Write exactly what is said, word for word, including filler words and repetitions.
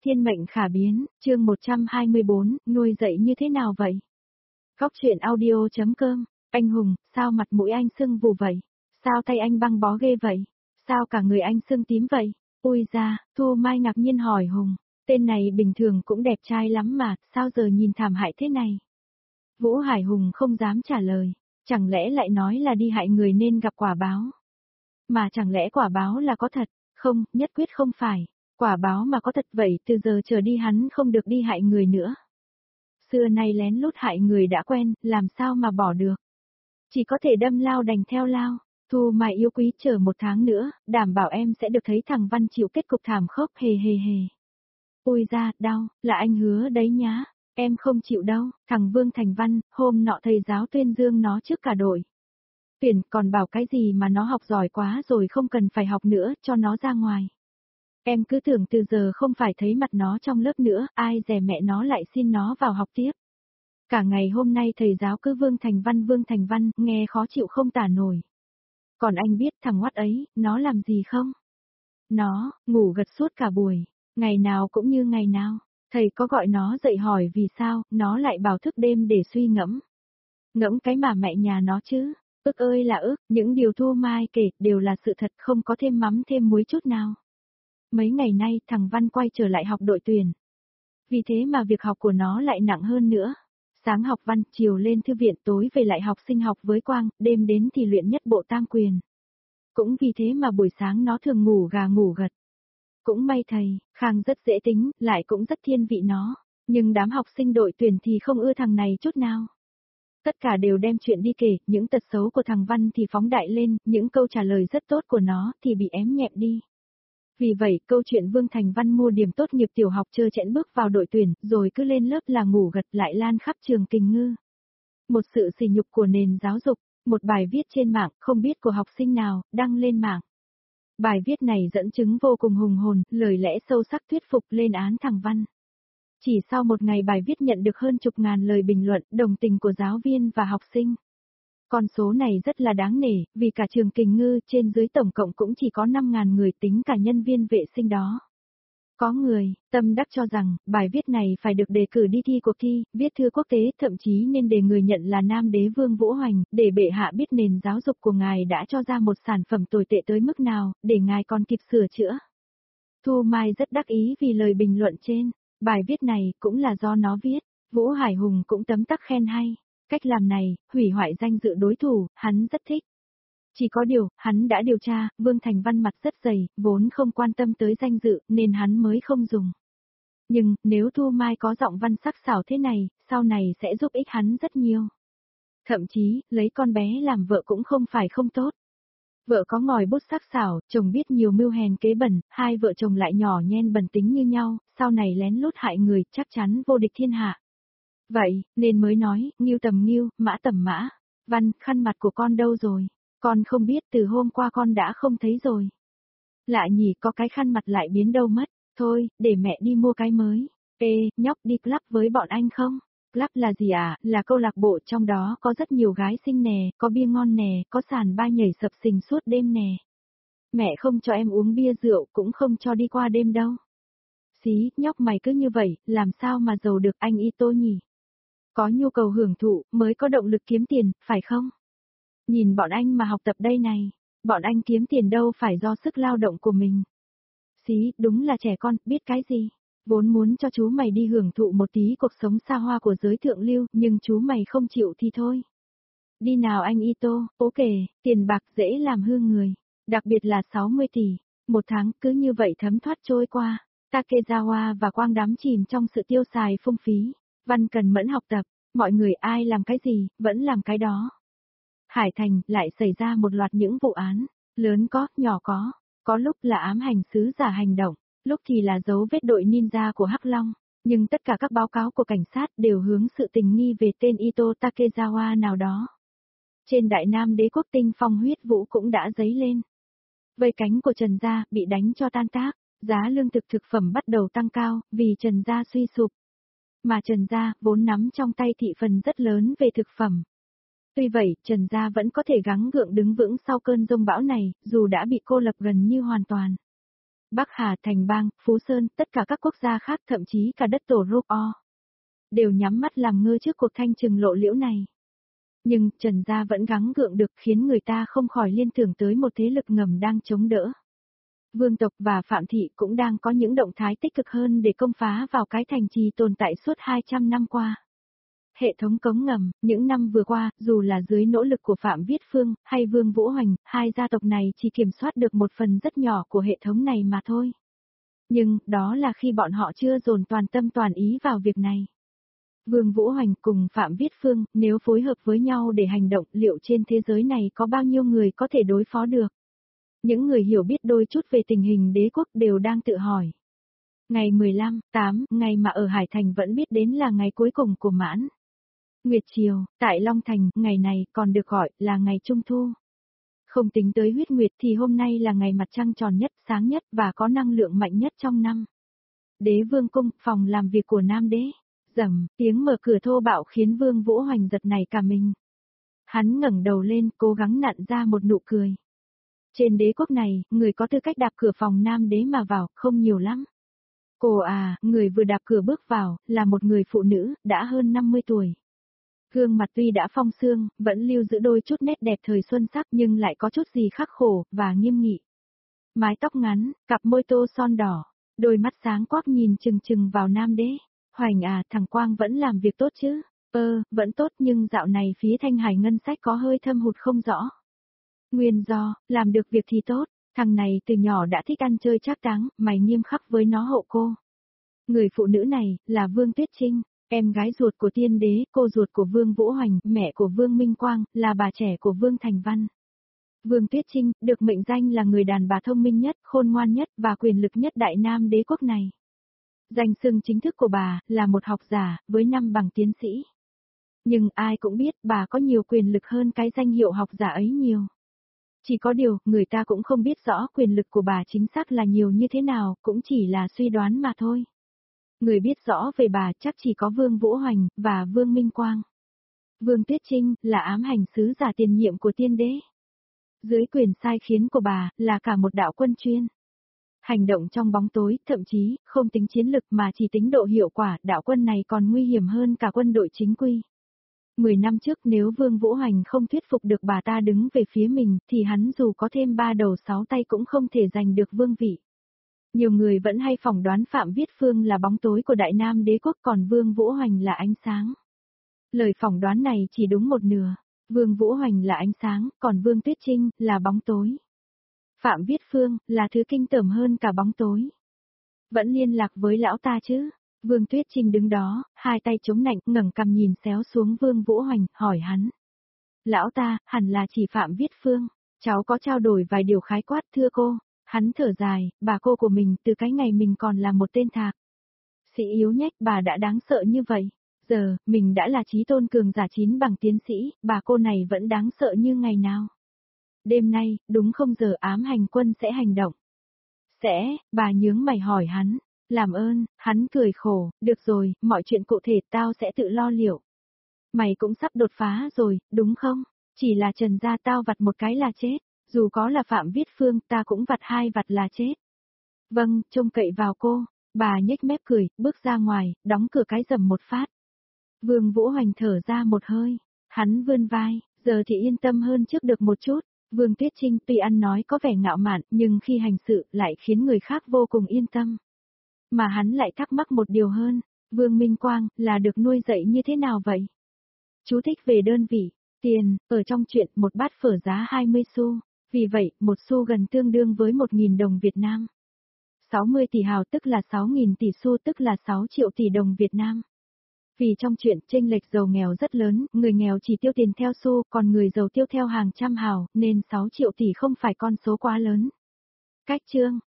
Thiên mệnh khả biến, chương một trăm hai mươi bốn, nuôi dạy như thế nào vậy? Góc truyện audio.com, anh Hùng, sao mặt mũi anh sưng vù vậy? Sao tay anh băng bó ghê vậy? Sao cả người anh sưng tím vậy? Ui da, Thu Mai ngạc nhiên hỏi Hùng, tên này bình thường cũng đẹp trai lắm mà, sao giờ nhìn thảm hại thế này? Vũ Hải Hùng không dám trả lời, chẳng lẽ lại nói là đi hại người nên gặp quả báo? Mà chẳng lẽ quả báo là có thật? Không, nhất quyết không phải. Quả báo mà có thật vậy từ giờ trở đi hắn không được đi hại người nữa. Xưa nay lén lút hại người đã quen, làm sao mà bỏ được. Chỉ có thể đâm lao đành theo lao. Thu Mai yêu quý chờ một tháng nữa, đảm bảo em sẽ được thấy thằng Văn chịu kết cục thảm khốc hề hề hề. Ôi da, đau, là anh hứa đấy nhá. Em không chịu đâu, thằng Vương Thành Văn, hôm nọ thầy giáo tuyên dương nó trước cả đội. Tuyển còn bảo cái gì mà nó học giỏi quá rồi không cần phải học nữa, cho nó ra ngoài. Em cứ tưởng từ giờ không phải thấy mặt nó trong lớp nữa, ai dè mẹ nó lại xin nó vào học tiếp. Cả ngày hôm nay thầy giáo cứ Vương Thành Văn Vương Thành Văn, nghe khó chịu không tả nổi. Còn anh biết thằng Ngoắt ấy, nó làm gì không? Nó, ngủ gật suốt cả buổi, ngày nào cũng như ngày nào. Thầy có gọi nó dậy hỏi vì sao, nó lại bảo thức đêm để suy ngẫm. Ngẫm cái mà mẹ nhà nó chứ, ức ơi là ức, những điều Thu Mai kể đều là sự thật không có thêm mắm thêm muối chút nào. Mấy ngày nay thằng Văn quay trở lại học đội tuyển. Vì thế mà việc học của nó lại nặng hơn nữa. Sáng học văn, chiều lên thư viện, tối về lại học sinh học với Quang, đêm đến thì luyện nhất bộ tam quyền. Cũng vì thế mà buổi sáng nó thường ngủ gà ngủ gật. Cũng may thầy, Khang rất dễ tính, lại cũng rất thiên vị nó. Nhưng đám học sinh đội tuyển thì không ưa thằng này chút nào. Tất cả đều đem chuyện đi kể, những tật xấu của thằng Văn thì phóng đại lên, những câu trả lời rất tốt của nó thì bị ém nhẹm đi. Vì vậy, câu chuyện Vương Thành Văn mua điểm tốt nghiệp tiểu học trơ trẽn bước vào đội tuyển, rồi cứ lên lớp là ngủ gật lại lan khắp trường Kình Ngư. Một sự sỉ nhục của nền giáo dục, một bài viết trên mạng, không biết của học sinh nào, đăng lên mạng. Bài viết này dẫn chứng vô cùng hùng hồn, lời lẽ sâu sắc thuyết phục lên án thằng Văn. Chỉ sau một ngày bài viết nhận được hơn chục ngàn lời bình luận, đồng tình của giáo viên và học sinh. Con số này rất là đáng nể, vì cả trường Kình Ngư trên dưới tổng cộng cũng chỉ có năm ngàn người tính cả nhân viên vệ sinh đó. Có người, tâm đắc cho rằng, bài viết này phải được đề cử đi thi cuộc thi, viết thư quốc tế, thậm chí nên để người nhận là Nam Đế Vương Vũ Hoành, để bệ hạ biết nền giáo dục của ngài đã cho ra một sản phẩm tồi tệ tới mức nào, để ngài còn kịp sửa chữa. Thu Mai rất đắc ý vì lời bình luận trên, bài viết này cũng là do nó viết, Vũ Hải Hùng cũng tấm tắc khen hay. Cách làm này, hủy hoại danh dự đối thủ, hắn rất thích. Chỉ có điều, hắn đã điều tra, Vương Thành Văn mặt rất dày, vốn không quan tâm tới danh dự, nên hắn mới không dùng. Nhưng, nếu Thu Mai có giọng văn sắc sảo thế này, sau này sẽ giúp ích hắn rất nhiều. Thậm chí, lấy con bé làm vợ cũng không phải không tốt. Vợ có ngòi bút sắc sảo, chồng biết nhiều mưu hèn kế bẩn, hai vợ chồng lại nhỏ nhen bẩn tính như nhau, sau này lén lút hại người, chắc chắn vô địch thiên hạ. Vậy, nên mới nói, nghiêu tầm nghiêu, mã tầm mã. Văn, khăn mặt của con đâu rồi? Con không biết từ hôm qua con đã không thấy rồi. Lạ nhỉ, có cái khăn mặt lại biến đâu mất. Thôi, để mẹ đi mua cái mới. Ê, nhóc đi club với bọn anh không? Club là gì à? Là câu lạc bộ, trong đó có rất nhiều gái xinh nè, có bia ngon nè, có sàn ba nhảy sập sình suốt đêm nè. Mẹ không cho em uống bia rượu, cũng không cho đi qua đêm đâu. Xí, nhóc mày cứ như vậy, làm sao mà giàu được anh Ito nhỉ? Có nhu cầu hưởng thụ, mới có động lực kiếm tiền, phải không? Nhìn bọn anh mà học tập đây này, bọn anh kiếm tiền đâu phải do sức lao động của mình. Xí, đúng là trẻ con, biết cái gì? Vốn muốn cho chú mày đi hưởng thụ một tí cuộc sống xa hoa của giới thượng lưu, nhưng chú mày không chịu thì thôi. Đi nào anh Ito, ố kể, tiền bạc dễ làm hư người, đặc biệt là sáu mươi tỷ, một tháng cứ như vậy thấm thoát trôi qua. Takezawa và Quang đắm chìm trong sự tiêu xài phung phí. Văn cần mẫn học tập, mọi người ai làm cái gì, vẫn làm cái đó. Hải Thành lại xảy ra một loạt những vụ án, lớn có, nhỏ có, có lúc là ám hành sứ giả hành động, lúc thì là dấu vết đội ninja của Hắc Long, nhưng tất cả các báo cáo của cảnh sát đều hướng sự tình nghi về tên Ito Takezawa nào đó. Trên Đại Nam Đế quốc tinh phong huyết vũ cũng đã dấy lên. Vây cánh của Trần Gia bị đánh cho tan tác, giá lương thực thực phẩm bắt đầu tăng cao vì Trần Gia suy sụp. Mà Trần Gia vốn nắm trong tay thị phần rất lớn về thực phẩm. Tuy vậy, Trần Gia vẫn có thể gắng gượng đứng vững sau cơn giông bão này, dù đã bị cô lập gần như hoàn toàn. Bắc Hà, Thành Bang, Phú Sơn, tất cả các quốc gia khác thậm chí cả đất tổ Rúp O, đều nhắm mắt làm ngơ trước cuộc thanh trừng lộ liễu này. Nhưng Trần Gia vẫn gắng gượng được khiến người ta không khỏi liên tưởng tới một thế lực ngầm đang chống đỡ. Vương tộc và Phạm Thị cũng đang có những động thái tích cực hơn để công phá vào cái thành trì tồn tại suốt hai trăm năm qua. Hệ thống cống ngầm, những năm vừa qua, dù là dưới nỗ lực của Phạm Viết Phương, hay Vương Vũ Hoành, hai gia tộc này chỉ kiểm soát được một phần rất nhỏ của hệ thống này mà thôi. Nhưng, đó là khi bọn họ chưa dồn toàn tâm toàn ý vào việc này. Vương Vũ Hoành cùng Phạm Viết Phương, nếu phối hợp với nhau để hành động, liệu trên thế giới này có bao nhiêu người có thể đối phó được? Những người hiểu biết đôi chút về tình hình đế quốc đều đang tự hỏi. Ngày mười lăm, tám, ngày mà ở Hải Thành vẫn biết đến là ngày cuối cùng của Mãn Nguyệt Triều, tại Long Thành, ngày này còn được gọi là ngày Trung Thu. Không tính tới huyết nguyệt thì hôm nay là ngày mặt trăng tròn nhất, sáng nhất và có năng lượng mạnh nhất trong năm. Đế Vương Cung, phòng làm việc của Nam Đế. Rầm, tiếng mở cửa thô bạo khiến Vương Vũ Hoành giật nảy cả mình. Hắn ngẩng đầu lên, cố gắng nặn ra một nụ cười. Trên đế quốc này, người có tư cách đạp cửa phòng Nam Đế mà vào, không nhiều lắm. Cô à, người vừa đạp cửa bước vào, là một người phụ nữ, đã hơn năm mươi tuổi. Gương mặt tuy đã phong sương, vẫn lưu giữ đôi chút nét đẹp thời xuân sắc nhưng lại có chút gì khắc khổ, và nghiêm nghị. Mái tóc ngắn, cặp môi tô son đỏ, đôi mắt sáng quắc nhìn chừng chừng vào Nam Đế. Hoành à, thằng Quang vẫn làm việc tốt chứ? Ơ, vẫn tốt nhưng dạo này phía Thanh Hải ngân sách có hơi thâm hụt không rõ. Nguyên do, làm được việc thì tốt, thằng này từ nhỏ đã thích ăn chơi trác táng, mày nghiêm khắc với nó hộ cô. Người phụ nữ này, là Vương Tuyết Trinh, em gái ruột của Tiên Đế, cô ruột của Vương Vũ Hoành, mẹ của Vương Minh Quang, là bà trẻ của Vương Thành Văn. Vương Tuyết Trinh, được mệnh danh là người đàn bà thông minh nhất, khôn ngoan nhất và quyền lực nhất Đại Nam đế quốc này. Danh xưng chính thức của bà, là một học giả, với năm bằng tiến sĩ. Nhưng ai cũng biết bà có nhiều quyền lực hơn cái danh hiệu học giả ấy nhiều. Chỉ có điều, người ta cũng không biết rõ quyền lực của bà chính xác là nhiều như thế nào, cũng chỉ là suy đoán mà thôi. Người biết rõ về bà chắc chỉ có Vương Vũ Hoành, và Vương Minh Quang. Vương Tuyết Trinh, là ám hành sứ giả tiền nhiệm của Tiên Đế. Dưới quyền sai khiến của bà, là cả một đạo quân chuyên. Hành động trong bóng tối, thậm chí, không tính chiến lực mà chỉ tính độ hiệu quả, đạo quân này còn nguy hiểm hơn cả quân đội chính quy. Mười năm trước nếu Vương Vũ Hoành không thuyết phục được bà ta đứng về phía mình, thì hắn dù có thêm ba đầu sáu tay cũng không thể giành được vương vị. Nhiều người vẫn hay phỏng đoán Phạm Viết Phương là bóng tối của Đại Nam đế quốc còn Vương Vũ Hoành là ánh sáng. Lời phỏng đoán này chỉ đúng một nửa. Vương Vũ Hoành là ánh sáng, còn Vương Tuyết Trinh là bóng tối. Phạm Viết Phương là thứ kinh tởm hơn cả bóng tối. Vẫn liên lạc với lão ta chứ? Vương Tuyết Trinh đứng đó, hai tay chống nạnh, ngẩng cằm nhìn xéo xuống Vương Vũ Hoành, hỏi hắn. Lão ta, hẳn là chỉ Phạm Viết Phương. Cháu có trao đổi vài điều khái quát thưa cô. Hắn thở dài, bà cô của mình từ cái ngày mình còn là một tên thạc sĩ yếu nhách bà đã đáng sợ như vậy. Giờ, mình đã là chí tôn cường giả chín bằng tiến sĩ, bà cô này vẫn đáng sợ như ngày nào. Đêm nay, đúng không giờ ám hành quân sẽ hành động. Sẽ, bà nhướng mày hỏi hắn. Làm ơn, hắn cười khổ, được rồi, mọi chuyện cụ thể tao sẽ tự lo liệu. Mày cũng sắp đột phá rồi, đúng không? Chỉ là Trần gia tao vặt một cái là chết. Dù có là Phạm Viết Phương, ta cũng vặt hai vặt là chết. Vâng, trông cậy vào cô. Bà nhếch mép cười, bước ra ngoài, đóng cửa cái rầm một phát. Vương Vũ Hoành thở ra một hơi. Hắn vươn vai, giờ thì yên tâm hơn trước được một chút. Vương Tuyết Trinh tuy ăn nói có vẻ ngạo mạn, nhưng khi hành sự lại khiến người khác vô cùng yên tâm. Mà hắn lại thắc mắc một điều hơn. Vương Minh Quang, là được nuôi dạy như thế nào vậy? Chú thích về đơn vị. Tiền, ở trong chuyện một bát phở giá hai mươi xu. Vì vậy, một xu gần tương đương với một nghìn đồng Việt Nam. sáu mươi tỷ hào tức là sáu nghìn tỷ xu tức là sáu triệu tỷ đồng Việt Nam. Vì trong chuyện chênh lệch giàu nghèo rất lớn, người nghèo chỉ tiêu tiền theo xu, còn người giàu tiêu theo hàng trăm hào, nên sáu triệu tỷ không phải con số quá lớn. Cách chương